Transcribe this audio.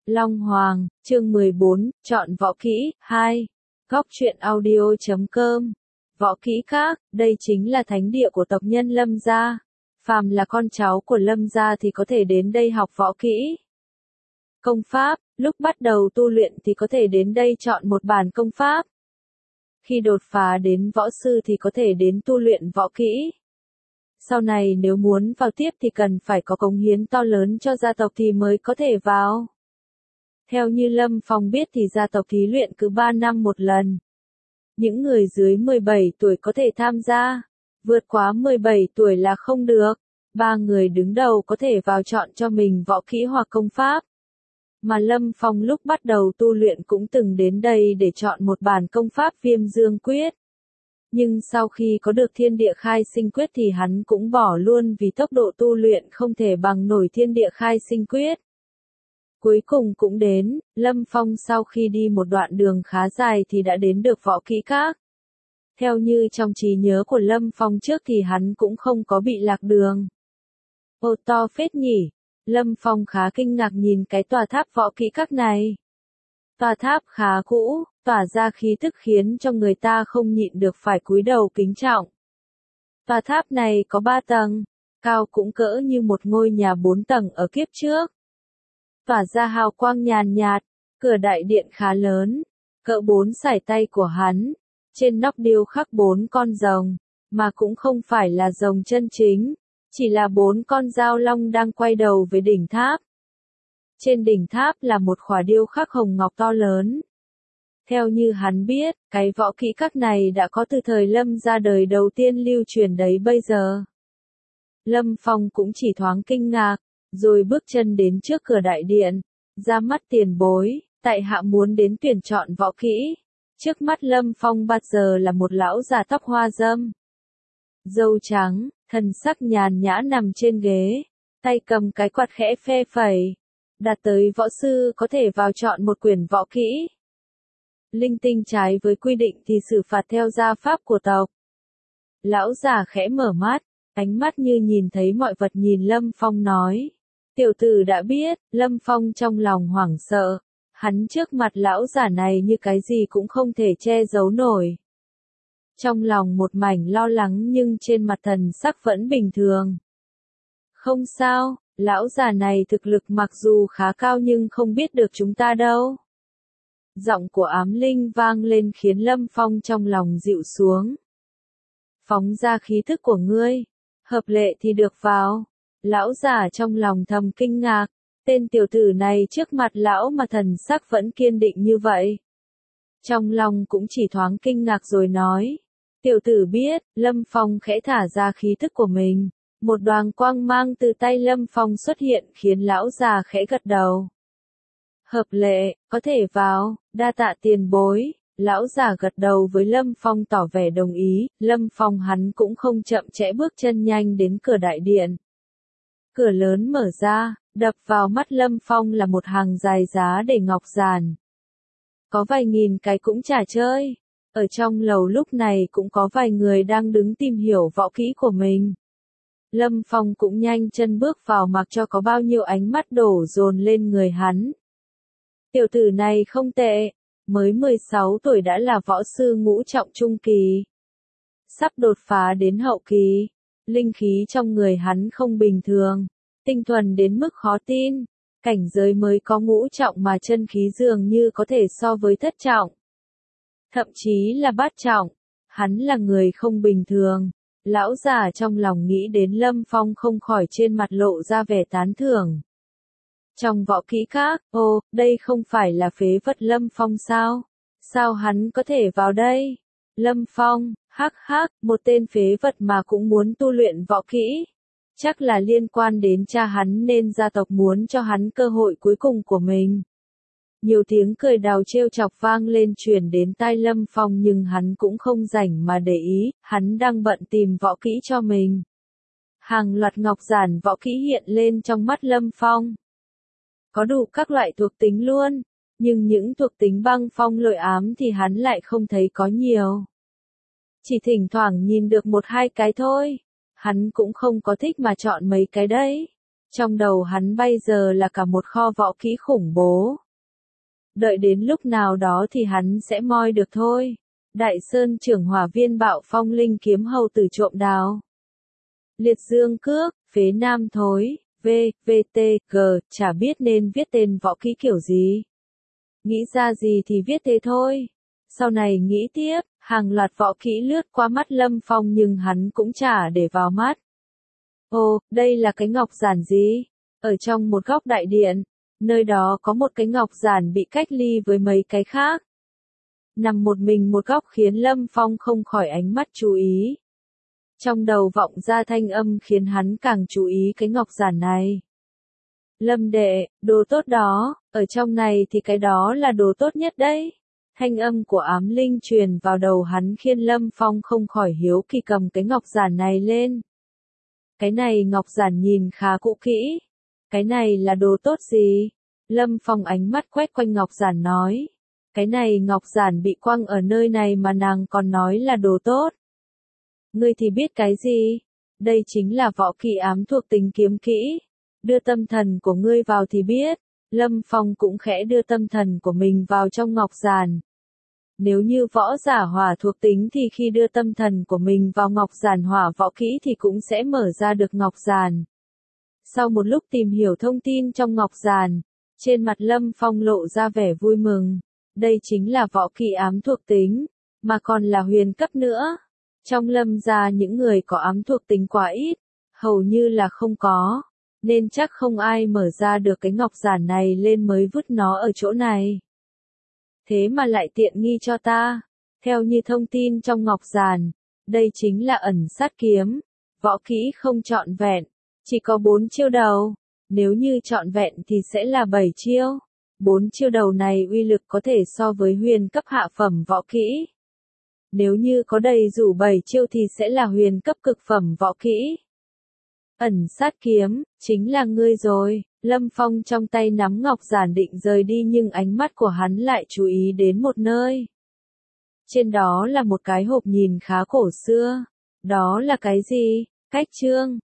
Long Hoàng, chương 14, chọn võ kỹ, 2. Góc truyện audio.com. Võ kỹ khác, đây chính là thánh địa của tộc nhân Lâm gia. Phàm là con cháu của Lâm gia thì có thể đến đây học võ kỹ. Công pháp, lúc bắt đầu tu luyện thì có thể đến đây chọn một bản công pháp. Khi đột phá đến võ sư thì có thể đến tu luyện võ kỹ. Sau này nếu muốn vào tiếp thì cần phải có cống hiến to lớn cho gia tộc thì mới có thể vào. Theo như Lâm Phong biết thì gia tộc thí luyện cứ 3 năm một lần. Những người dưới 17 tuổi có thể tham gia, vượt quá 17 tuổi là không được. 3 người đứng đầu có thể vào chọn cho mình võ kỹ hoặc công pháp. Mà Lâm Phong lúc bắt đầu tu luyện cũng từng đến đây để chọn một bản công pháp Viêm Dương Quyết. Nhưng sau khi có được Thiên Địa Khai Sinh Quyết thì hắn cũng bỏ luôn vì tốc độ tu luyện không thể bằng nổi Thiên Địa Khai Sinh Quyết. Cuối cùng cũng đến, Lâm Phong sau khi đi một đoạn đường khá dài thì đã đến được võ kỹ khác. Theo như trong trí nhớ của Lâm Phong trước thì hắn cũng không có bị lạc đường. Ồ, to phết nhỉ. Lâm Phong khá kinh ngạc nhìn cái tòa tháp võ kỹ các này. Tòa tháp khá cũ, tỏa ra khí tức khiến cho người ta không nhịn được phải cúi đầu kính trọng. Tòa tháp này có 3 tầng, cao cũng cỡ như một ngôi nhà 4 tầng ở kiếp trước. Tỏa ra hào quang nhàn nhạt, cửa đại điện khá lớn, cỡ 4 sải tay của hắn. Trên nóc điêu khắc 4 con rồng, mà cũng không phải là rồng chân chính, chỉ là 4 con dao long đang quay đầu với đỉnh tháp. Trên đỉnh tháp là một khỏa điêu khắc hồng ngọc to lớn. Theo như hắn biết, cái võ kỹ các này đã có từ thời Lâm gia đời đầu tiên lưu truyền đấy bây giờ. Lâm Phong cũng chỉ thoáng kinh ngạc, rồi bước chân đến trước cửa đại điện, ra mắt tiền bối, tại hạ muốn đến tuyển chọn võ kỹ. Trước mắt Lâm Phong bây giờ là một lão già tóc hoa râm, râu trắng, thần sắc nhàn nhã nằm trên ghế, tay cầm cái quạt khẽ phe phẩy. Đạt tới võ sư có thể vào chọn một quyển võ kỹ. Linh tinh trái với quy định thì xử phạt theo gia pháp của tộc. Lão già khẽ mở mắt, ánh mắt như nhìn thấy mọi vật nhìn Lâm Phong nói. Tiểu tử đã biết, Lâm Phong trong lòng hoảng sợ. Hắn trước mặt lão già này như cái gì cũng không thể che giấu nổi. Trong lòng một mảnh lo lắng nhưng trên mặt thần sắc vẫn bình thường. Không sao, lão già này thực lực mặc dù khá cao nhưng không biết được chúng ta đâu. Giọng của ám linh vang lên khiến Lâm Phong trong lòng dịu xuống. Phóng ra khí thức của ngươi, hợp lệ thì được vào. Lão già trong lòng thầm kinh ngạc, tên tiểu tử này trước mặt lão mà thần sắc vẫn kiên định như vậy. Trong lòng cũng chỉ thoáng kinh ngạc rồi nói. Tiểu tử biết, Lâm Phong khẽ thả ra khí thức của mình. Một đoàn quang mang từ tay Lâm Phong xuất hiện khiến lão già khẽ gật đầu. Hợp lệ, có thể vào, đa tạ tiền bối. Lão già gật đầu với Lâm Phong tỏ vẻ đồng ý. Lâm Phong hắn cũng không chậm trễ bước chân nhanh đến cửa đại điện. Cửa lớn mở ra, đập vào mắt Lâm Phong là một hàng dài giá để ngọc giản. Có vài nghìn cái cũng chả chơi. Ở trong lầu lúc này cũng có vài người đang đứng tìm hiểu võ kỹ của mình. Lâm Phong cũng nhanh chân bước vào mặc cho có bao nhiêu ánh mắt đổ dồn lên người hắn. Tiểu tử này không tệ, mới 16 tuổi đã là võ sư ngũ trọng trung kỳ. Sắp đột phá đến hậu kỳ, linh khí trong người hắn không bình thường, tinh thuần đến mức khó tin, cảnh giới mới có ngũ trọng mà chân khí dường như có thể so với thất trọng. Thậm chí là bát trọng, hắn là người không bình thường. Lão già trong lòng nghĩ đến Lâm Phong không khỏi trên mặt lộ ra vẻ tán thưởng. Trong võ kỹ khác, đây không phải là phế vật Lâm Phong sao? Sao hắn có thể vào đây? Lâm Phong, hắc hắc, một tên phế vật mà cũng muốn tu luyện võ kỹ. Chắc là liên quan đến cha hắn nên gia tộc muốn cho hắn cơ hội cuối cùng của mình. Nhiều tiếng cười đào trêu chọc vang lên truyền đến tai Lâm Phong nhưng hắn cũng không rảnh mà để ý, hắn đang bận tìm võ kỹ cho mình. Hàng loạt ngọc giản võ kỹ hiện lên trong mắt Lâm Phong. Có đủ các loại thuộc tính luôn, nhưng những thuộc tính băng phong lôi ám thì hắn lại không thấy có nhiều. Chỉ thỉnh thoảng nhìn được một hai cái thôi, hắn cũng không có thích mà chọn mấy cái đấy. Trong đầu hắn bây giờ là cả một kho võ kỹ khủng bố. Đợi đến lúc nào đó thì hắn sẽ moi được thôi. Đại Sơn trưởng hỏa viên bạo phong linh kiếm hầu tử trộm đào. Liệt dương cước, phế nam thối, VTG, chả biết nên viết tên võ kỹ kiểu gì. Nghĩ ra gì thì viết thế thôi. Sau này nghĩ tiếp, hàng loạt võ kỹ lướt qua mắt Lâm Phong nhưng hắn cũng chả để vào mắt. Ồ, đây là cái ngọc giản gì? Ở trong một góc đại điện, nơi đó có một cái ngọc giản bị cách ly với mấy cái khác. Nằm một mình một góc khiến Lâm Phong không khỏi ánh mắt chú ý. Trong đầu vọng ra thanh âm khiến hắn càng chú ý cái ngọc giản này. Lâm đệ, đồ tốt đó, ở trong này thì cái đó là đồ tốt nhất đấy. Thanh âm của ám linh truyền vào đầu hắn khiến Lâm Phong không khỏi hiếu kỳ cầm cái ngọc giản này lên. Cái này ngọc giản nhìn khá cũ kỹ. Cái này là đồ tốt gì? Lâm Phong ánh mắt quét quanh ngọc giản nói. Cái này ngọc giản bị quăng ở nơi này mà nàng còn nói là đồ tốt. Ngươi thì biết cái gì? Đây chính là võ kỹ ám thuộc tính kiếm kỹ. Đưa tâm thần của ngươi vào thì biết. Lâm Phong cũng khẽ đưa tâm thần của mình vào trong ngọc giản. Nếu như võ giả hỏa thuộc tính thì khi đưa tâm thần của mình vào ngọc giản hỏa võ kỹ thì cũng sẽ mở ra được ngọc giản. Sau một lúc tìm hiểu thông tin trong ngọc giản, trên mặt Lâm Phong lộ ra vẻ vui mừng. Đây chính là võ kỹ ám thuộc tính, mà còn là huyền cấp nữa. Trong Lâm gia những người có ám thuộc tính quá ít, hầu như là không có, nên chắc không ai mở ra được cái ngọc giản này lên mới vứt nó ở chỗ này. Thế mà lại tiện nghi cho ta. Theo như thông tin trong ngọc giản, đây chính là ẩn sát kiếm, võ kỹ không trọn vẹn, chỉ có 4 chiêu đầu. Nếu như trọn vẹn thì sẽ là 7 chiêu. 4 chiêu đầu này uy lực có thể so với huyền cấp hạ phẩm võ kỹ. Nếu như có đầy đủ 7 chiêu thì sẽ là huyền cấp cực phẩm võ kỹ. Ẩn sát kiếm, chính là ngươi rồi. Lâm Phong trong tay nắm ngọc giản định rời đi nhưng ánh mắt của hắn lại chú ý đến một nơi. Trên đó là một cái hộp nhìn khá cổ xưa. Đó là cái gì? Cách chương.